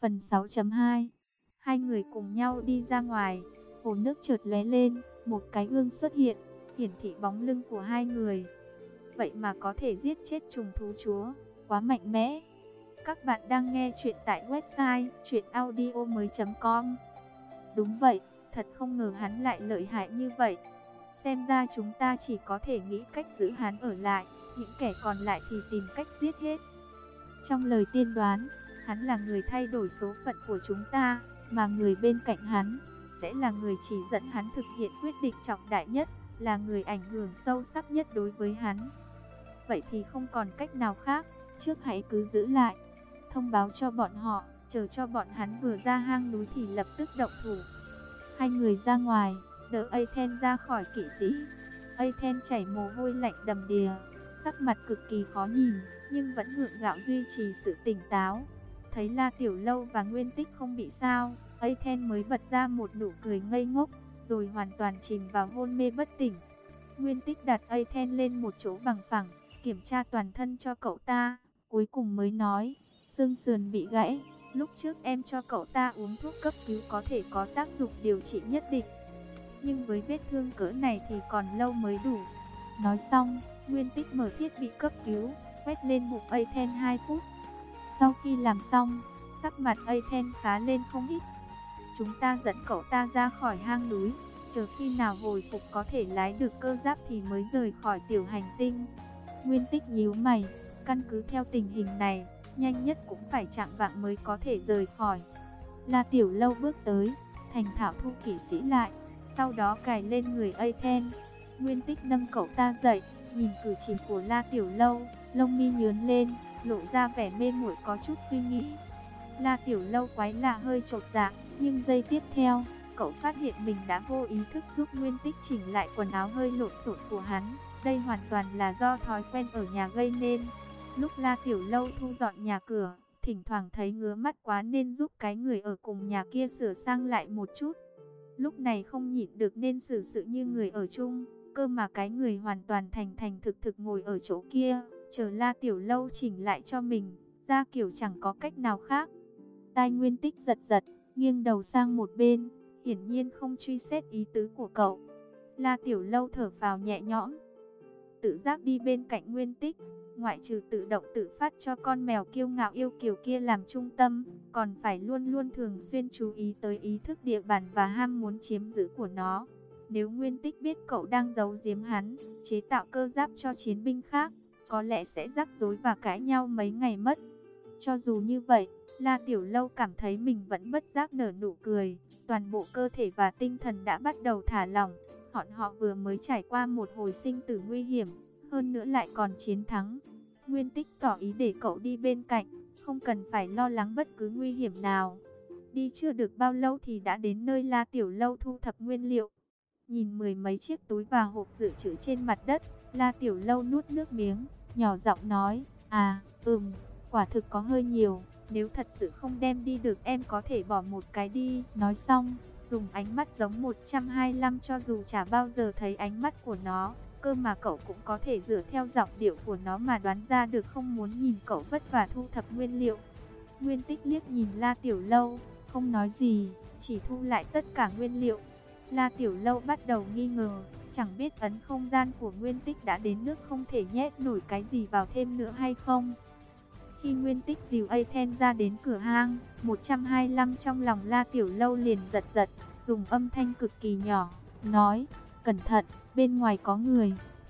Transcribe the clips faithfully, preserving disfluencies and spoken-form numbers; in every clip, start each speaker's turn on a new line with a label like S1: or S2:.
S1: Phần sáu chấm hai. Hai người cùng nhau đi ra ngoài, hồ nước chợt lóe lên, một cái gương xuất hiện, hiển thị bóng lưng của hai người. Vậy mà có thể giết chết trùng thú chúa, quá mạnh mẽ. Các bạn đang nghe chuyện tại website truyện audio mới chấm com. Đúng vậy, thật không ngờ hắn lại lợi hại như vậy. Xem ra chúng ta chỉ có thể nghĩ cách giữ hắn ở lại, những kẻ còn lại thì tìm cách giết hết. Trong lời tiên đoán, hắn là người thay đổi số phận của chúng ta, mà người bên cạnh hắn sẽ là người chỉ dẫn hắn thực hiện quyết định trọng đại nhất, là người ảnh hưởng sâu sắc nhất đối với hắn. Vậy thì không còn cách nào khác, trước hãy cứ giữ lại, thông báo cho bọn họ, chờ cho bọn hắn vừa ra hang núi thì lập tức động thủ. Hai người ra ngoài, đỡ Athena ra khỏi kỵ sĩ. Athena chảy mồ hôi lạnh đầm đìa, sắc mặt cực kỳ khó nhìn, nhưng vẫn gượng gạo duy trì sự tỉnh táo. Thấy La Tiểu Lâu và Nguyên Tích không bị sao, Athena mới bật ra một nụ cười ngây ngốc, rồi hoàn toàn chìm vào hôn mê bất tỉnh. Nguyên Tích đặt Athena lên một chỗ bằng phẳng, kiểm tra toàn thân cho cậu ta, cuối cùng mới nói, xương sườn bị gãy, lúc trước em cho cậu ta uống thuốc cấp cứu có thể có tác dụng điều trị nhất định, nhưng với vết thương cỡ này thì còn lâu mới đủ. Nói xong, Nguyên Tích mở thiết bị cấp cứu, quét lên bụng Athena hai phút. Sau khi làm xong, sắc mặt Athena khá lên không ít. Chúng ta dẫn cậu ta ra khỏi hang núi, chờ khi nào hồi phục có thể lái được cơ giáp thì mới rời khỏi tiểu hành tinh. Nguyên Tích nhíu mày, căn cứ theo tình hình này, nhanh nhất cũng phải chạng vạng mới có thể rời khỏi. La Tiểu Lâu bước tới, thành thạo thu kỵ sĩ lại, sau đó cài lên người Athena. Nguyên Tích nâng cậu ta dậy, nhìn cử chỉ của La Tiểu Lâu, lông mi nhướng lên, lộ ra vẻ mê muội có chút suy nghĩ. La Tiểu Lâu quái lạ hơi chột dạ, nhưng giây tiếp theo, cậu phát hiện mình đã vô ý thức giúp Nguyên Tích chỉnh lại quần áo hơi lộn xộn của hắn. Đây hoàn toàn là do thói quen ở nhà gây nên. Lúc La Tiểu Lâu thu dọn nhà cửa, thỉnh thoảng thấy ngứa mắt quá nên giúp cái người ở cùng nhà kia sửa sang lại một chút. Lúc này không nhịn được nên xử sự như người ở chung, cơ mà cái người hoàn toàn thành thành thực thực ngồi ở chỗ kia, chờ La Tiểu Lâu chỉnh lại cho mình, ra kiểu chẳng có cách nào khác. Tai Nguyên Tích giật giật, nghiêng đầu sang một bên, hiển nhiên không truy xét ý tứ của cậu. La Tiểu Lâu thở phào nhẹ nhõm, tự giác đi bên cạnh Nguyên Tích, ngoại trừ tự động tự phát cho con mèo kiêu ngạo yêu kiều kia làm trung tâm, còn phải luôn luôn thường xuyên chú ý tới ý thức địa bàn và ham muốn chiếm giữ của nó. Nếu Nguyên Tích biết cậu đang giấu giếm hắn, chế tạo cơ giáp cho chiến binh khác, có lẽ sẽ rắc rối và cãi nhau mấy ngày mất. Cho dù như vậy, La Tiểu Lâu cảm thấy mình vẫn bất giác nở nụ cười, toàn bộ cơ thể và tinh thần đã bắt đầu thả lỏng. Bọn họ vừa mới trải qua một hồi sinh tử nguy hiểm, hơn nữa lại còn chiến thắng. Nguyên Tích tỏ ý để cậu đi bên cạnh, không cần phải lo lắng bất cứ nguy hiểm nào. Đi chưa được bao lâu thì đã đến nơi La Tiểu Lâu thu thập nguyên liệu. Nhìn mười mấy chiếc túi và hộp dự trữ trên mặt đất, La Tiểu Lâu nuốt nước miếng, nhỏ giọng nói, à, ừm, quả thực có hơi nhiều, nếu thật sự không đem đi được em có thể bỏ một cái đi. Nói xong, dùng ánh mắt giống một trăm hai mươi lăm cho dù chả bao giờ thấy ánh mắt của nó, cơ mà cậu cũng có thể dựa theo giọng điệu của nó mà đoán ra được không muốn nhìn cậu vất vả thu thập nguyên liệu. Nguyên Tích liếc nhìn La Tiểu Lâu, không nói gì, chỉ thu lại tất cả nguyên liệu. La Tiểu Lâu bắt đầu nghi ngờ, chẳng biết ấn không gian của Nguyên Tích đã đến nước không thể nhét nổi cái gì vào thêm nữa hay không. Khi Nguyên Tích dìu Athena ra đến cửa hang, một trăm hai mươi lăm trong lòng La Tiểu Lâu liền giật giật, dùng âm thanh cực kỳ nhỏ, nói, cẩn thận, bên ngoài có người.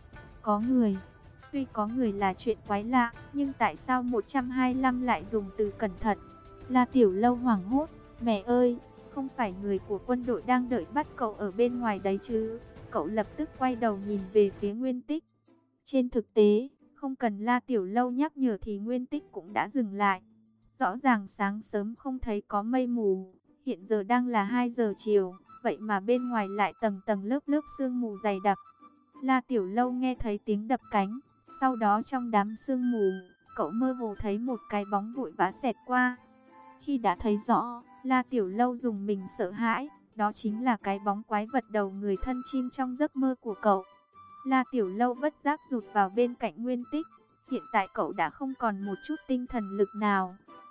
S1: Có người. Tuy có người là chuyện quái lạ, nhưng tại sao một trăm hai mươi lăm lại dùng từ cẩn thận? La Tiểu Lâu hoảng hốt, mẹ ơi, không phải người của quân đội đang đợi bắt cậu ở bên ngoài đấy chứ? Cậu lập tức quay đầu nhìn về phía Nguyên Tích. Trên thực tế, không cần La Tiểu Lâu nhắc nhở thì Nguyên Tích cũng đã dừng lại. Rõ ràng sáng sớm không thấy có mây mù, hiện giờ đang là hai giờ chiều, vậy mà bên ngoài lại tầng tầng lớp lớp sương mù dày đặc. La Tiểu Lâu nghe thấy tiếng đập cánh, sau đó trong đám sương mù, cậu mơ hồ thấy một cái bóng vội vã xẹt qua. Khi đã thấy rõ, La Tiểu Lâu dùng mình sợ hãi, đó chính là cái bóng quái vật đầu người thân chim trong giấc mơ của cậu. La Tiểu Lâu bất giác rụt vào bên cạnh Nguyên Tích, hiện tại cậu đã không còn một chút tinh thần lực nào,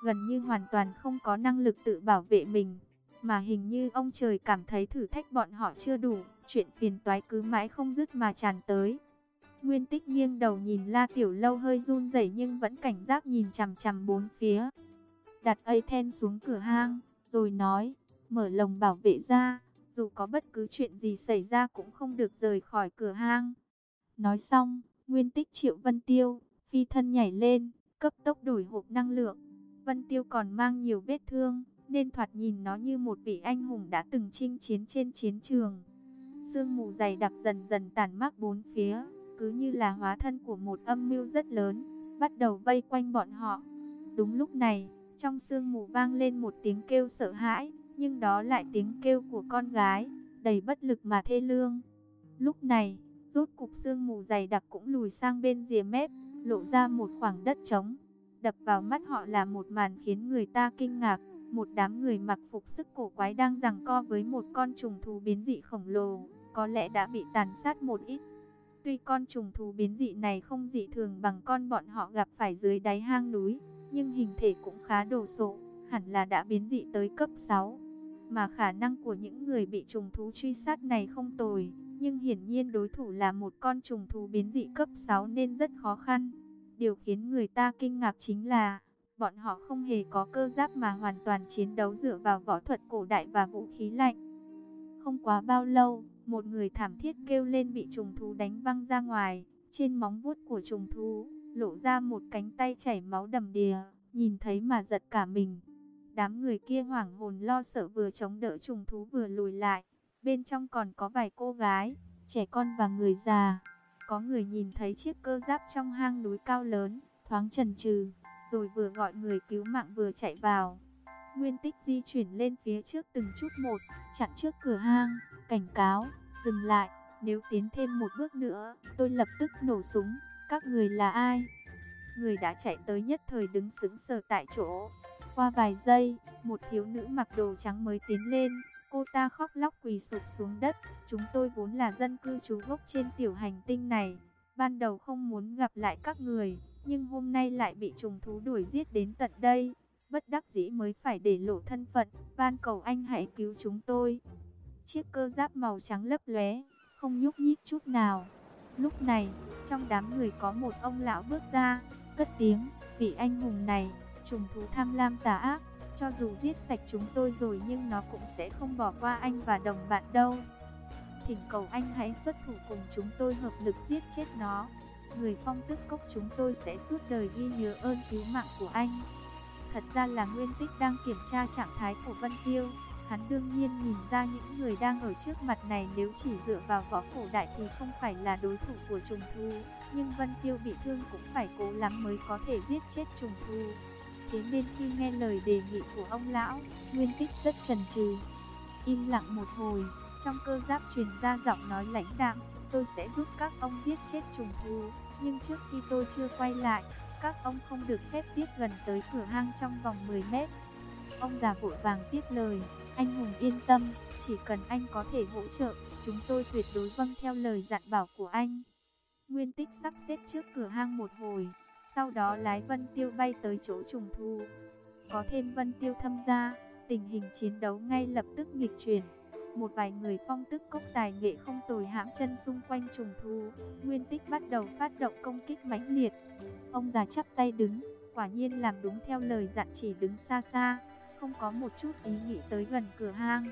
S1: gần như hoàn toàn không có năng lực tự bảo vệ mình. Mà hình như ông trời cảm thấy thử thách bọn họ chưa đủ, chuyện phiền toái cứ mãi không dứt mà tràn tới. Nguyên Tích nghiêng đầu nhìn La Tiểu Lâu hơi run rẩy nhưng vẫn cảnh giác nhìn chằm chằm bốn phía. Đặt Athens xuống cửa hang, rồi nói, mở lồng bảo vệ ra, dù có bất cứ chuyện gì xảy ra cũng không được rời khỏi cửa hang. Nói xong, Nguyên Tích triệu Vân Tiêu, phi thân nhảy lên, cấp tốc đổi hộp năng lượng. Vân Tiêu còn mang nhiều vết thương, nên thoạt nhìn nó như một vị anh hùng đã từng chinh chiến trên chiến trường. Sương mù dày đặc dần dần tản mát bốn phía, cứ như là hóa thân của một âm mưu rất lớn, bắt đầu vây quanh bọn họ. Đúng lúc này, trong sương mù vang lên một tiếng kêu sợ hãi, nhưng đó lại tiếng kêu của con gái, đầy bất lực mà thê lương. Lúc này, rốt cục sương mù dày đặc cũng lùi sang bên rìa mép, lộ ra một khoảng đất trống. Đập vào mắt họ là một màn khiến người ta kinh ngạc, một đám người mặc phục sức cổ quái đang giằng co với một con trùng thú biến dị khổng lồ, có lẽ đã bị tàn sát một ít. Tuy con trùng thú biến dị này không dị thường bằng con bọn họ gặp phải dưới đáy hang núi, nhưng hình thể cũng khá đồ sộ, hẳn là đã biến dị tới cấp sáu. Mà khả năng của những người bị trùng thú truy sát này không tồi, nhưng hiển nhiên đối thủ là một con trùng thú biến dị cấp sáu nên rất khó khăn. Điều khiến người ta kinh ngạc chính là, bọn họ không hề có cơ giáp mà hoàn toàn chiến đấu dựa vào võ thuật cổ đại và vũ khí lạnh. Không quá bao lâu, một người thảm thiết kêu lên bị trùng thú đánh văng ra ngoài, trên móng vuốt của trùng thú lộ ra một cánh tay chảy máu đầm đìa, nhìn thấy mà giật cả mình. Đám người kia hoảng hồn lo sợ vừa chống đỡ trùng thú vừa lùi lại, bên trong còn có vài cô gái, trẻ con và người già. Có người nhìn thấy chiếc cơ giáp trong hang núi cao lớn, thoáng chần chừ, rồi vừa gọi người cứu mạng vừa chạy vào. Nguyên Tích di chuyển lên phía trước từng chút một, chặn trước cửa hang, cảnh cáo, dừng lại, nếu tiến thêm một bước nữa, tôi lập tức nổ súng. Các người là ai? Người đã chạy tới nhất thời đứng sững sờ tại chỗ. Qua vài giây, một thiếu nữ mặc đồ trắng mới tiến lên, cô ta khóc lóc quỳ sụp xuống đất. Chúng tôi vốn là dân cư trú gốc trên tiểu hành tinh này, ban đầu không muốn gặp lại các người, nhưng hôm nay lại bị trùng thú đuổi giết đến tận đây, bất đắc dĩ mới phải để lộ thân phận, van cầu anh hãy cứu chúng tôi. Chiếc cơ giáp màu trắng lấp lóe, không nhúc nhích chút nào. Lúc này, trong đám người có một ông lão bước ra, cất tiếng, vị anh hùng này, trùng thú tham lam tà ác, cho dù giết sạch chúng tôi rồi nhưng nó cũng sẽ không bỏ qua anh và đồng bạn đâu. Thỉnh cầu anh hãy xuất thủ cùng chúng tôi hợp lực giết chết nó. Người Phong Tức Cốc chúng tôi sẽ suốt đời ghi nhớ ơn cứu mạng của anh. Thật ra là Nguyên Tích đang kiểm tra trạng thái của Vân Tiêu. Hắn đương nhiên nhìn ra những người đang ở trước mặt này nếu chỉ dựa vào võ cổ đại thì không phải là đối thủ của trùng thú. Nhưng Vân Tiêu bị thương cũng phải cố lắm mới có thể giết chết trùng thú. Thế nên khi nghe lời đề nghị của ông lão, Nguyên Tích rất chần chừ. Im lặng một hồi, trong cơ giáp truyền ra giọng nói lãnh đạm, tôi sẽ giúp các ông giết chết trùng thú, nhưng trước khi tôi chưa quay lại, các ông không được phép tiếp gần tới cửa hang trong vòng mười mét. Ông già vội vàng tiếp lời, anh hùng yên tâm, chỉ cần anh có thể hỗ trợ, chúng tôi tuyệt đối vâng theo lời dặn bảo của anh. Nguyên Tích sắp xếp trước cửa hang một hồi, sau đó lái Vân Tiêu bay tới chỗ trùng thú. Có thêm Vân Tiêu tham gia, tình hình chiến đấu ngay lập tức nghịch chuyển. Một vài người Phong Tức Cốc tài nghệ không tồi hãm chân xung quanh trùng thú. Nguyên Tích bắt đầu phát động công kích mãnh liệt. Ông già chắp tay đứng, quả nhiên làm đúng theo lời dặn, chỉ đứng xa xa, không có một chút ý nghĩ tới gần cửa hang.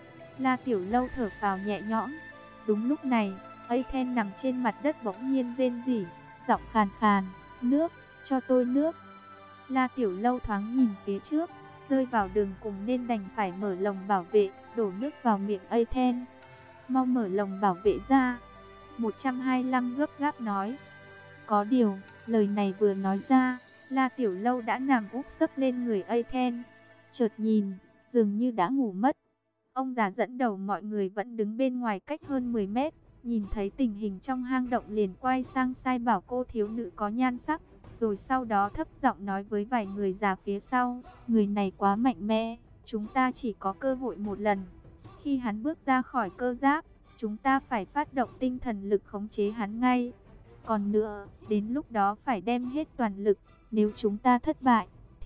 S1: La Tiểu Lâu thở phào nhẹ nhõm. Đúng lúc này, Athens nằm trên mặt đất bỗng nhiên rên rỉ, giọng khàn khàn, nước, cho tôi nước. La Tiểu Lâu thoáng nhìn phía trước, rơi vào đường cùng nên đành phải mở lồng bảo vệ, đổ nước vào miệng Athens. Mau mở lồng bảo vệ ra. một trăm hai mươi lăm gấp gáp nói. Có điều, lời này vừa nói ra, La Tiểu Lâu đã nằm úp sấp lên người Athens. Chợt nhìn, dường như đã ngủ mất. Ông già dẫn đầu mọi người vẫn đứng bên ngoài cách hơn mười mét, nhìn thấy tình hình trong hang động liền quay sang sai bảo cô thiếu nữ có nhan sắc, rồi sau đó thấp giọng nói với vài người già phía sau, người này quá mạnh mẽ, chúng ta chỉ có cơ hội một lần. Khi hắn bước ra khỏi cơ giáp, chúng ta phải phát động tinh thần lực khống chế hắn ngay. Còn nữa, đến lúc đó phải đem hết toàn lực, nếu chúng ta thất bại, thì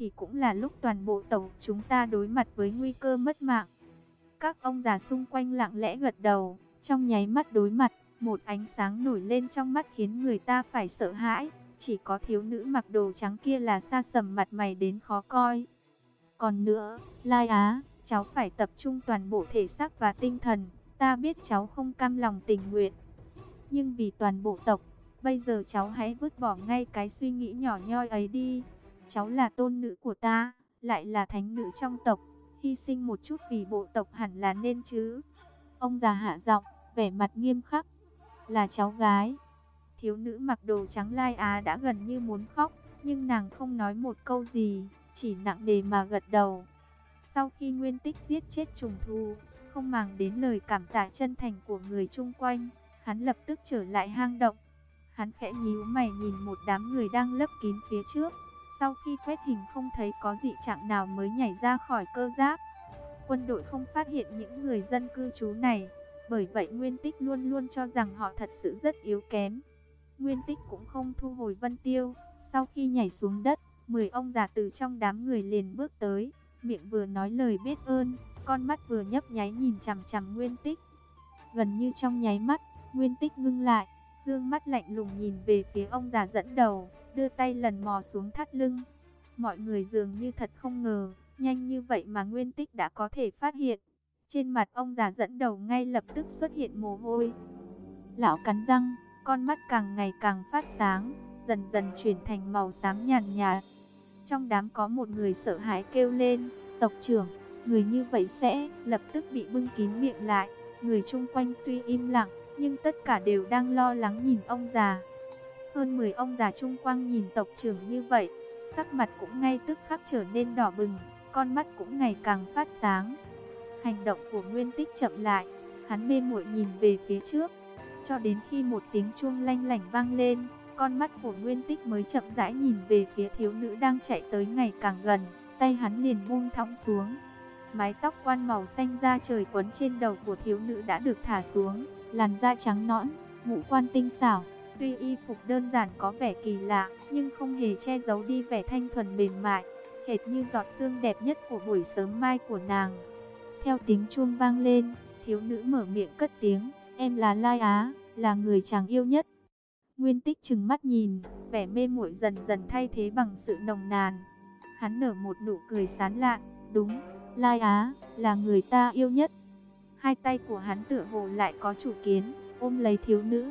S1: thì cũng là lúc toàn bộ tộc chúng ta đối mặt với nguy cơ mất mạng. Các ông già xung quanh lặng lẽ gật đầu, trong nháy mắt đối mặt, một ánh sáng nổi lên trong mắt khiến người ta phải sợ hãi. Chỉ có thiếu nữ mặc đồ trắng kia là sa sầm mặt mày đến khó coi. Còn nữa, Lai Á, cháu phải tập trung toàn bộ thể xác và tinh thần. Ta biết cháu không cam lòng tình nguyện, nhưng vì toàn bộ tộc, bây giờ cháu hãy vứt bỏ ngay cái suy nghĩ nhỏ nhoi ấy đi. Cháu là tôn nữ của ta, lại là thánh nữ trong tộc, hy sinh một chút vì bộ tộc hẳn là nên chứ. Ông già hạ giọng, vẻ mặt nghiêm khắc. Là cháu gái. Thiếu nữ mặc đồ trắng Lai Á đã gần như muốn khóc, nhưng nàng không nói một câu gì, chỉ nặng nề mà gật đầu. Sau khi Nguyên Tích giết chết trùng thú, không màng đến lời cảm tạ chân thành của người chung quanh, hắn lập tức trở lại hang động. Hắn khẽ nhíu mày nhìn một đám người đang lấp kín phía trước. Sau khi quét hình không thấy có dị trạng nào mới nhảy ra khỏi cơ giáp. Quân đội không phát hiện những người dân cư trú này, bởi vậy Nguyên Tích luôn luôn cho rằng họ thật sự rất yếu kém. Nguyên Tích cũng không thu hồi Vân Tiêu. Sau khi nhảy xuống đất, mười ông già từ trong đám người liền bước tới, miệng vừa nói lời biết ơn, con mắt vừa nhấp nháy nhìn chằm chằm Nguyên Tích. Gần như trong nháy mắt, Nguyên Tích ngưng lại, dương mắt lạnh lùng nhìn về phía ông già dẫn đầu, đưa tay lần mò xuống thắt lưng. Mọi người dường như thật không ngờ, nhanh như vậy mà Nguyên Tích đã có thể phát hiện. Trên mặt ông già dẫn đầu ngay lập tức xuất hiện mồ hôi. Lão cắn răng, con mắt càng ngày càng phát sáng, dần dần chuyển thành màu xám nhàn nhạt. Trong đám có một người sợ hãi kêu lên, tộc trưởng, người như vậy sẽ lập tức bị bưng kín miệng lại. Người chung quanh tuy im lặng, nhưng tất cả đều đang lo lắng nhìn ông già. Hơn mười ông già chung quanh nhìn tộc trưởng như vậy, sắc mặt cũng ngay tức khắc trở nên đỏ bừng, con mắt cũng ngày càng phát sáng. Hành động của Nguyên Tích chậm lại, hắn mê muội nhìn về phía trước, cho đến khi một tiếng chuông lanh lảnh vang lên, con mắt của Nguyên Tích mới chậm rãi nhìn về phía thiếu nữ đang chạy tới ngày càng gần, tay hắn liền buông thõng xuống. Mái tóc quan màu xanh da trời quấn trên đầu của thiếu nữ đã được thả xuống, làn da trắng nõn, ngũ quan tinh xảo. Tuy y phục đơn giản có vẻ kỳ lạ, nhưng không hề che giấu đi vẻ thanh thuần mềm mại, hệt như giọt sương đẹp nhất của buổi sớm mai của nàng. Theo tiếng chuông vang lên, thiếu nữ mở miệng cất tiếng, em là Lai Á, là người chàng yêu nhất. Nguyên Tích trừng mắt nhìn, vẻ mê muội dần dần thay thế bằng sự nồng nàn. Hắn nở một nụ cười sán lạn, đúng, Lai Á, là người ta yêu nhất. Hai tay của hắn tựa hồ lại có chủ kiến, ôm lấy thiếu nữ.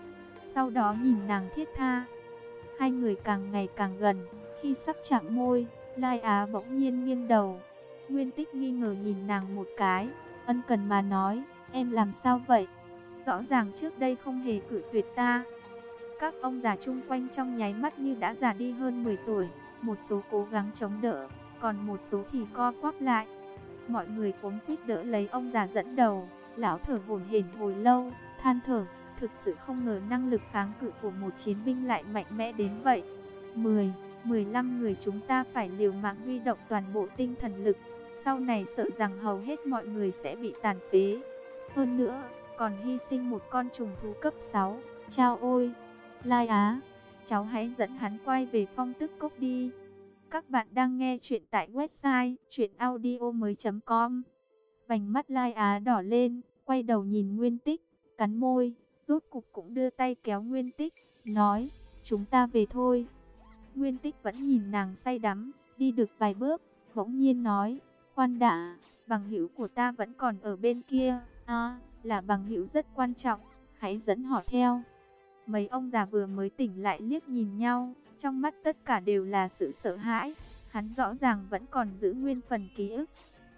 S1: Sau đó nhìn nàng thiết tha. Hai người càng ngày càng gần, khi sắp chạm môi, Lai Á bỗng nhiên nghiêng đầu. Nguyên Tích nghi ngờ nhìn nàng một cái, ân cần mà nói, em làm sao vậy? Rõ ràng trước đây không hề cự tuyệt ta. Các ông già chung quanh trong nháy mắt như đã già đi hơn mười tuổi, một số cố gắng chống đỡ, còn một số thì co quắp lại. Mọi người cuống quýt đỡ lấy ông già dẫn đầu, lão thở hổn hển hồi lâu, than thở, thực sự không ngờ năng lực kháng cự của một chiến binh lại mạnh mẽ đến vậy. mười, mười lăm người chúng ta phải liều mạng huy động toàn bộ tinh thần lực, sau này sợ rằng hầu hết mọi người sẽ bị tàn phế. Hơn nữa, còn hy sinh một con trùng thú cấp sáu. Chao ôi, Lai Á, cháu hãy dẫn hắn quay về Phong Tức Cốc đi. Các bạn đang nghe chuyện tại website truyện audio mới chấm com. Vành mắt Lai Á đỏ lên, quay đầu nhìn Nguyên Tích, cắn môi, rốt cục cũng đưa tay kéo Nguyên Tích, nói, chúng ta về thôi. Nguyên Tích vẫn nhìn nàng say đắm, đi được vài bước, bỗng nhiên nói, khoan đã, bằng hữu của ta vẫn còn ở bên kia, à, là bằng hữu rất quan trọng, hãy dẫn họ theo. Mấy ông già vừa mới tỉnh lại liếc nhìn nhau, trong mắt tất cả đều là sự sợ hãi, hắn rõ ràng vẫn còn giữ nguyên phần ký ức.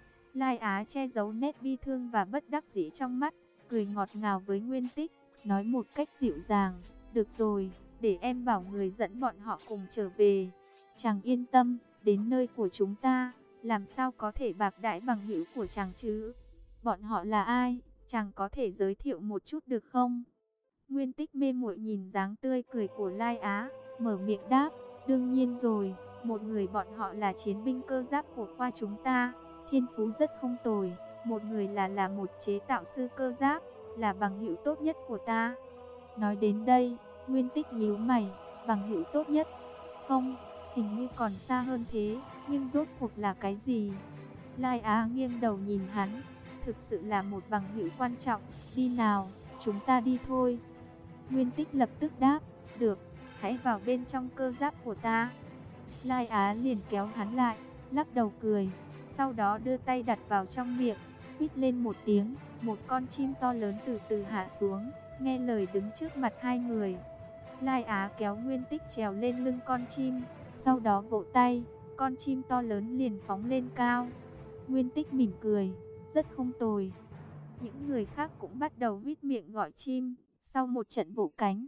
S1: Lai Á che giấu nét bi thương và bất đắc dĩ trong mắt, cười ngọt ngào với Nguyên Tích, nói một cách dịu dàng, được rồi, để em bảo người dẫn bọn họ cùng trở về. Chàng yên tâm, đến nơi của chúng ta, làm sao có thể bạc đãi bằng hữu của chàng chứ? Bọn họ là ai? Chàng có thể giới thiệu một chút được không? Nguyên Tích mê muội nhìn dáng tươi cười của Lai Á, mở miệng đáp, đương nhiên rồi, một người bọn họ là chiến binh cơ giáp của khoa chúng ta, thiên phú rất không tồi, một người là là một chế tạo sư cơ giáp, là bằng hữu tốt nhất của ta. Nói đến đây, Nguyên Tích nhíu mày, bằng hữu tốt nhất? Không, hình như còn xa hơn thế, nhưng rốt cuộc là cái gì? Lai Á nghiêng đầu nhìn hắn, thực sự là một bằng hữu quan trọng, đi nào, chúng ta đi thôi. Nguyên Tích lập tức đáp, được, hãy vào bên trong cơ giáp của ta. Lai Á liền kéo hắn lại, lắc đầu cười, sau đó đưa tay đặt vào trong miệng, huýt lên một tiếng, một con chim to lớn từ từ hạ xuống, nghe lời đứng trước mặt hai người. Lai Á kéo Nguyên Tích trèo lên lưng con chim, sau đó vỗ tay, con chim to lớn liền phóng lên cao. Nguyên Tích mỉm cười, rất không tồi. Những người khác cũng bắt đầu huýt miệng gọi chim, sau một trận vỗ cánh,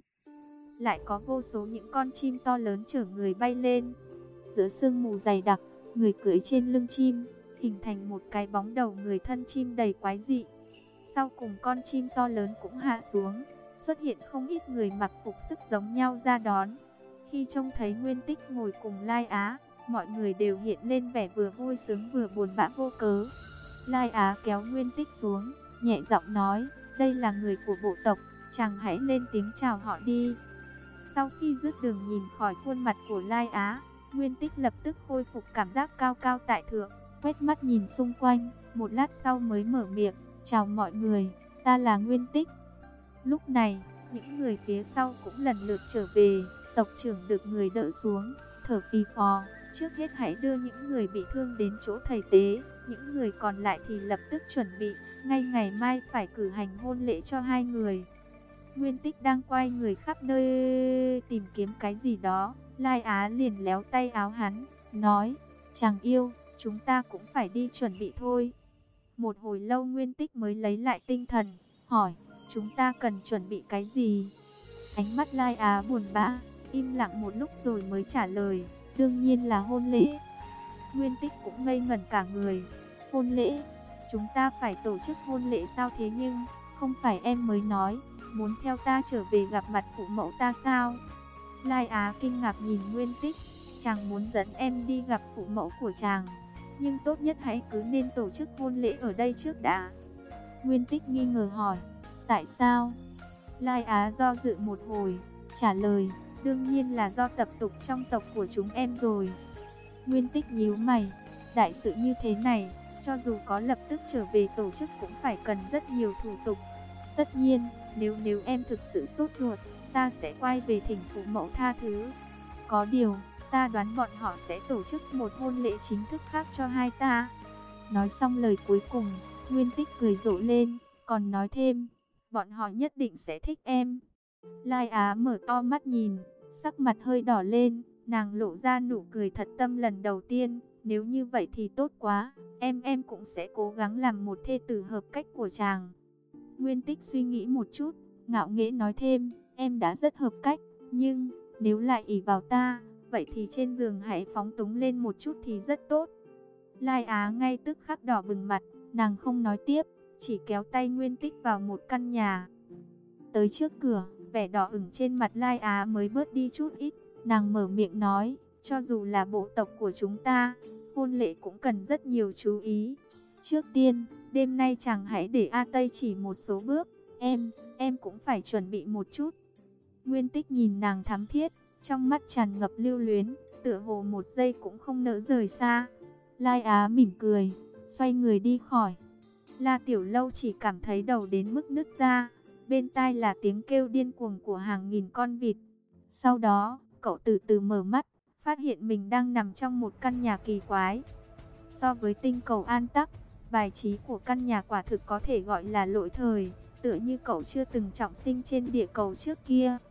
S1: lại có vô số những con chim to lớn chở người bay lên. Giữa sương mù dày đặc, người cưỡi trên lưng chim, hình thành một cái bóng đầu người thân chim đầy quái dị. Sau cùng con chim to lớn cũng hạ xuống, xuất hiện không ít người mặc phục sức giống nhau ra đón. Khi trông thấy Nguyên Tích ngồi cùng Lai Á, mọi người đều hiện lên vẻ vừa vui sướng vừa buồn bã vô cớ. Lai Á kéo Nguyên Tích xuống, nhẹ giọng nói, đây là người của bộ tộc, chàng hãy lên tiếng chào họ đi. Sau khi dứt đường nhìn khỏi khuôn mặt của Lai Á, Nguyên Tích lập tức khôi phục cảm giác cao cao tại thượng, quét mắt nhìn xung quanh, một lát sau mới mở miệng, chào mọi người, ta là Nguyên Tích. Lúc này, những người phía sau cũng lần lượt trở về, tộc trưởng được người đỡ xuống, thở phì phò, trước hết hãy đưa những người bị thương đến chỗ thầy tế, những người còn lại thì lập tức chuẩn bị, ngay ngày mai phải cử hành hôn lễ cho hai người. Nguyên Tích đang quay người khắp nơi tìm kiếm cái gì đó, Lai Á liền léo tay áo hắn, nói, chàng yêu, chúng ta cũng phải đi chuẩn bị thôi. Một hồi lâu Nguyên Tích mới lấy lại tinh thần, hỏi, chúng ta cần chuẩn bị cái gì? Ánh mắt Lai Á buồn bã, im lặng một lúc rồi mới trả lời, đương nhiên là hôn lễ. Nguyên Tích cũng ngây ngẩn cả người, hôn lễ? Chúng ta phải tổ chức hôn lễ sao thế? Nhưng, không phải em mới nói, muốn theo ta trở về gặp mặt phụ mẫu ta sao? Lai Á kinh ngạc nhìn Nguyên Tích, chàng muốn dẫn em đi gặp phụ mẫu của chàng, nhưng tốt nhất hãy cứ nên tổ chức hôn lễ ở đây trước đã. Nguyên Tích nghi ngờ hỏi, tại sao? Lai Á do dự một hồi, trả lời, đương nhiên là do tập tục trong tộc của chúng em rồi. Nguyên Tích nhíu mày, đại sự như thế này, cho dù có lập tức trở về tổ chức cũng phải cần rất nhiều thủ tục. Tất nhiên, nếu nếu em thực sự sốt ruột, ta sẽ quay về thỉnh phụ mẫu tha thứ. Có điều, ta đoán bọn họ sẽ tổ chức một hôn lễ chính thức khác cho hai ta. Nói xong lời cuối cùng, Nguyên Tích cười rộ lên, còn nói thêm, bọn họ nhất định sẽ thích em. Lai Á mở to mắt nhìn, sắc mặt hơi đỏ lên, nàng lộ ra nụ cười thật tâm lần đầu tiên, nếu như vậy thì tốt quá, em em cũng sẽ cố gắng làm một thê tử hợp cách của chàng. Nguyên Tích suy nghĩ một chút, ngạo nghễ nói thêm, em đã rất hợp cách, nhưng nếu lại ỷ vào ta, vậy thì trên giường hãy phóng túng lên một chút thì rất tốt. Lai Á ngay tức khắc đỏ bừng mặt, nàng không nói tiếp, chỉ kéo tay Nguyên Tích vào một căn nhà. Tới trước cửa, vẻ đỏ ửng trên mặt Lai Á mới bớt đi chút ít, nàng mở miệng nói, cho dù là bộ tộc của chúng ta, hôn lễ cũng cần rất nhiều chú ý. Trước tiên, đêm nay chàng hãy để A Tây chỉ một số bước, em, em cũng phải chuẩn bị một chút. Nguyên Tích nhìn nàng thắm thiết, trong mắt tràn ngập lưu luyến, tựa hồ một giây cũng không nỡ rời xa. Lai Á mỉm cười, xoay người đi khỏi. La Tiểu Lâu chỉ cảm thấy đầu đến mức nứt ra, bên tai là tiếng kêu điên cuồng của hàng nghìn con vịt. Sau đó, cậu từ từ mở mắt, phát hiện mình đang nằm trong một căn nhà kỳ quái. So với tinh cầu An Tắc, bài trí của căn nhà quả thực có thể gọi là lỗi thời, tựa như cậu chưa từng trọng sinh trên địa cầu trước kia.